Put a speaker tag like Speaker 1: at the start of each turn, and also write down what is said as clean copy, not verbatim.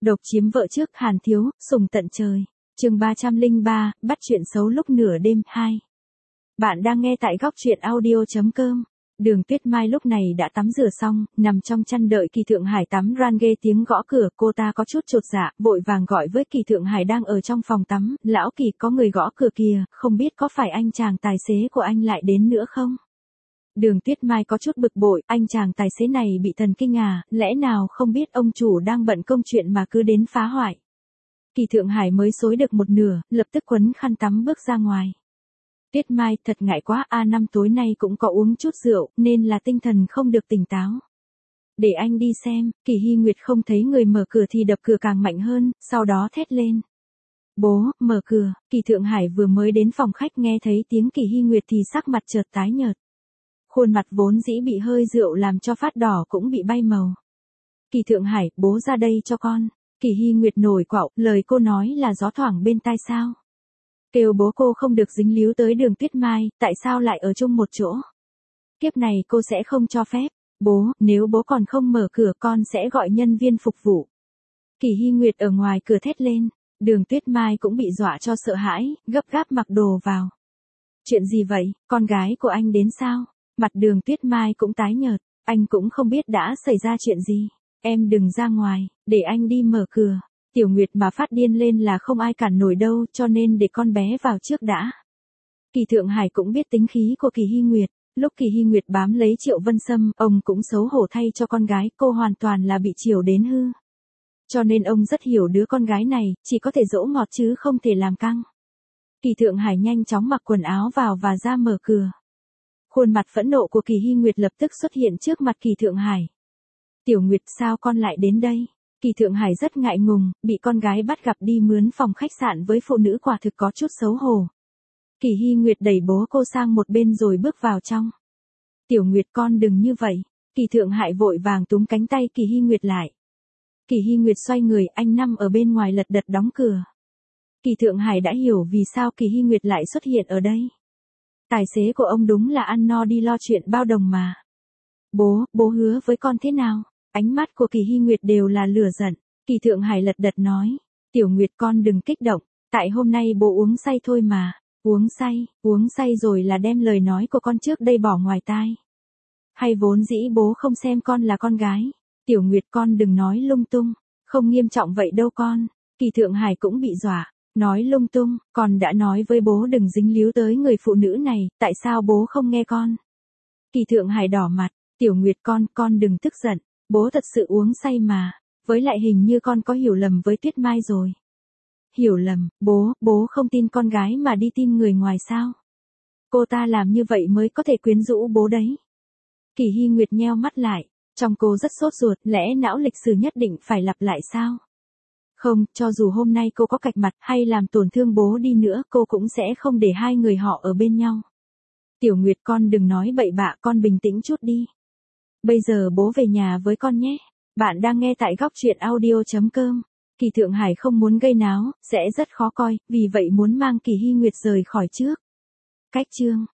Speaker 1: Độc chiếm vợ trước Hàn Thiếu, sùng tận trời. Chương 303, bắt chuyện xấu lúc nửa đêm 2. Bạn đang nghe tại góc truyện audio.com. Đường Tuyết Mai lúc này đã tắm rửa xong, nằm trong chăn đợi Kỳ Thượng Hải tắm ran ghê tiếng gõ cửa, cô ta có chút chột dạ, vội vàng gọi với Kỳ Thượng Hải đang ở trong phòng tắm, lão Kỳ có người gõ cửa kìa, không biết có phải anh chàng tài xế của anh lại đến nữa không? Đường Tuyết Mai có chút bực bội, anh chàng tài xế này bị thần kinh à, lẽ nào không biết ông chủ đang bận công chuyện mà cứ đến phá hoại. Kỳ Thượng Hải mới xối được một nửa, lập tức quấn khăn tắm bước ra ngoài. Tuyết Mai, thật ngại quá, năm tối nay cũng có uống chút rượu, nên là tinh thần không được tỉnh táo. Để anh đi xem, Kỳ Hy Nguyệt không thấy người mở cửa thì đập cửa càng mạnh hơn, sau đó thét lên. Bố, mở cửa. Kỳ Thượng Hải vừa mới đến phòng khách nghe thấy tiếng Kỳ Hy Nguyệt thì sắc mặt chợt tái nhợt. Khuôn mặt vốn dĩ bị hơi rượu làm cho phát đỏ cũng bị bay màu. Kỳ Thượng Hải, bố ra đây cho con. Kỳ Hy Nguyệt nổi quạo, lời cô nói là gió thoảng bên tai sao. Kêu bố cô không được dính líu tới Đường Tuyết Mai, tại sao lại ở chung một chỗ? Kiếp này cô sẽ không cho phép. Bố, nếu bố còn không mở cửa con sẽ gọi nhân viên phục vụ. Kỳ Hy Nguyệt ở ngoài cửa thét lên, Đường Tuyết Mai cũng bị dọa cho sợ hãi, gấp gáp mặc đồ vào. Chuyện gì vậy, con gái của anh đến sao? Mặt Đường Tuyết Mai cũng tái nhợt, anh cũng không biết đã xảy ra chuyện gì. Em đừng ra ngoài, để anh đi mở cửa. Tiểu Nguyệt mà phát điên lên là không ai cản nổi đâu, cho nên để con bé vào trước đã. Kỳ Thượng Hải cũng biết tính khí của Kỳ Hy Nguyệt, lúc Kỳ Hy Nguyệt bám lấy Triệu Vân Sâm, ông cũng xấu hổ thay cho con gái, cô hoàn toàn là bị chiều đến hư. Cho nên ông rất hiểu đứa con gái này, chỉ có thể dỗ ngọt chứ không thể làm căng. Kỳ Thượng Hải nhanh chóng mặc quần áo vào và ra mở cửa. Khuôn mặt phẫn nộ của Kỳ Hy Nguyệt lập tức xuất hiện trước mặt Kỳ Thượng Hải. Tiểu Nguyệt, sao con lại đến đây? Kỳ Thượng Hải rất ngại ngùng, bị con gái bắt gặp đi mướn phòng khách sạn với phụ nữ quả thực có chút xấu hổ. Kỳ Hy Nguyệt đẩy bố cô sang một bên rồi bước vào trong. Tiểu Nguyệt, con đừng như vậy. Kỳ Thượng Hải vội vàng túm cánh tay Kỳ Hy Nguyệt lại. Kỳ Hy Nguyệt xoay người, anh nằm ở bên ngoài lật đật đóng cửa. Kỳ Thượng Hải đã hiểu vì sao Kỳ Hy Nguyệt lại xuất hiện ở đây. Tài xế của ông đúng là ăn no đi lo chuyện bao đồng mà. Bố hứa với con thế nào? Ánh mắt của Kỳ Hy Nguyệt đều là lửa giận. Kỳ Thượng Hải lật đật nói. Tiểu Nguyệt, con đừng kích động. Tại hôm nay bố uống say thôi mà. Uống say rồi là đem lời nói của con trước đây bỏ ngoài tai. Hay vốn dĩ bố không xem con là con gái. Tiểu Nguyệt, con đừng nói lung tung. Không nghiêm trọng vậy đâu con. Kỳ Thượng Hải cũng bị dọa. Nói lung tung, con đã nói với bố đừng dính líu tới người phụ nữ này, tại sao bố không nghe con? Kỳ Thượng Hải đỏ mặt, Tiểu Nguyệt, con đừng tức giận, bố thật sự uống say mà, với lại hình như con có hiểu lầm với Tuyết Mai rồi. Hiểu lầm, bố không tin con gái mà đi tin người ngoài sao? Cô ta làm như vậy mới có thể quyến rũ bố đấy. Kỳ Hy Nguyệt nheo mắt lại, trong cô rất sốt ruột, lẽ não lịch sử nhất định phải lặp lại sao? Không, cho dù hôm nay cô có cạch mặt hay làm tổn thương bố đi nữa, cô cũng sẽ không để hai người họ ở bên nhau. Tiểu Nguyệt, con đừng nói bậy bạ, con bình tĩnh chút đi. Bây giờ bố về nhà với con nhé. Bạn đang nghe tại góc truyện audio.com. Kỳ Thượng Hải không muốn gây náo, sẽ rất khó coi, vì vậy muốn mang Kỳ Hy Nguyệt rời khỏi trước. Cách chương